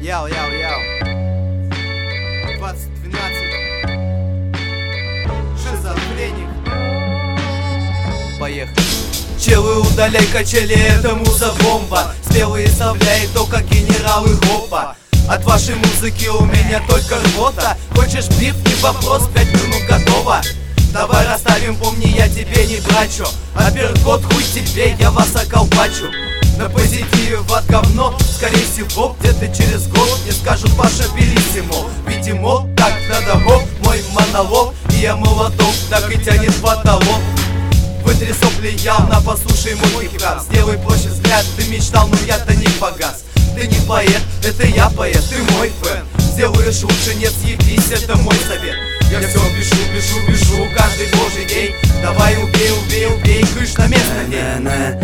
Яу. 2012. Шизофреник. Поехали. Челы, удаляй качели, это муза-бомба. Смелые вставляет то, как генералы Гопа. От вашей музыки у меня только рвота. Хочешь биф, не вопрос, 5 минут готово. Давай расставим, помни, я тебе не брачу. Апперкот, хуй тебе, я вас околбачу. На позитиве в от говно, скорее всего, где-то через год мне скажут Паша Белиссимо. Видимо, так надо мой монолог. И я молоток, так и тянет в потолок. Вытри сопли явно, послушай мой хип-хап. Сделай проще взгляд, ты мечтал, но я-то не погас. Ты не поэт, это я поэт, ты мой фэн. Сделаешь лучше, нет, съебись, это мой совет. Я все пишу, каждый божий день. Давай убей, кыш на место день.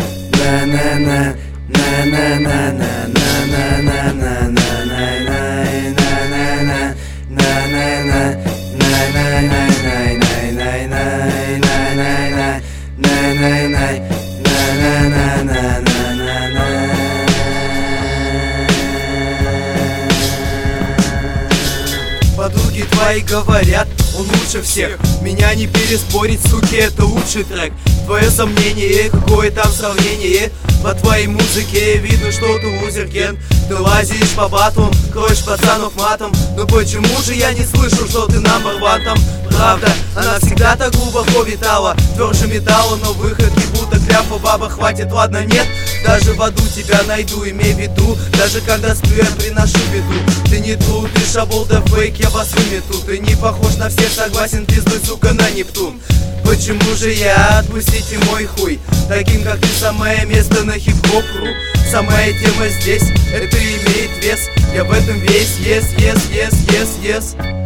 Подруги твои говорят, он лучше всех. Меня не переспорить, суки, это лучший трек. Твое сомнение, какое там сравнение? По твоей музыке видно, что ты лузер, ген. Ты лазишь по батлам, кроешь пацанов матом. Но почему же я не слышу, что ты number one там? Правда, она всегда так глубоко витала, тверже металла, но выход не будто кляпа. Баба, хватит, ладно, нет. Даже в аду тебя найду, имей в виду. Даже когда сплю, я приношу беду. Ты не тру, ты шабол да фейк, я вас вымету. Ты не похож на всех, согласен, пиздуй, сука, на Нептун. Почему же я, отпустите мой хуй? Таким, как ты, самое место на хип-хоп.ру. Самая тема здесь, это имеет вес. Я в этом весь, yes.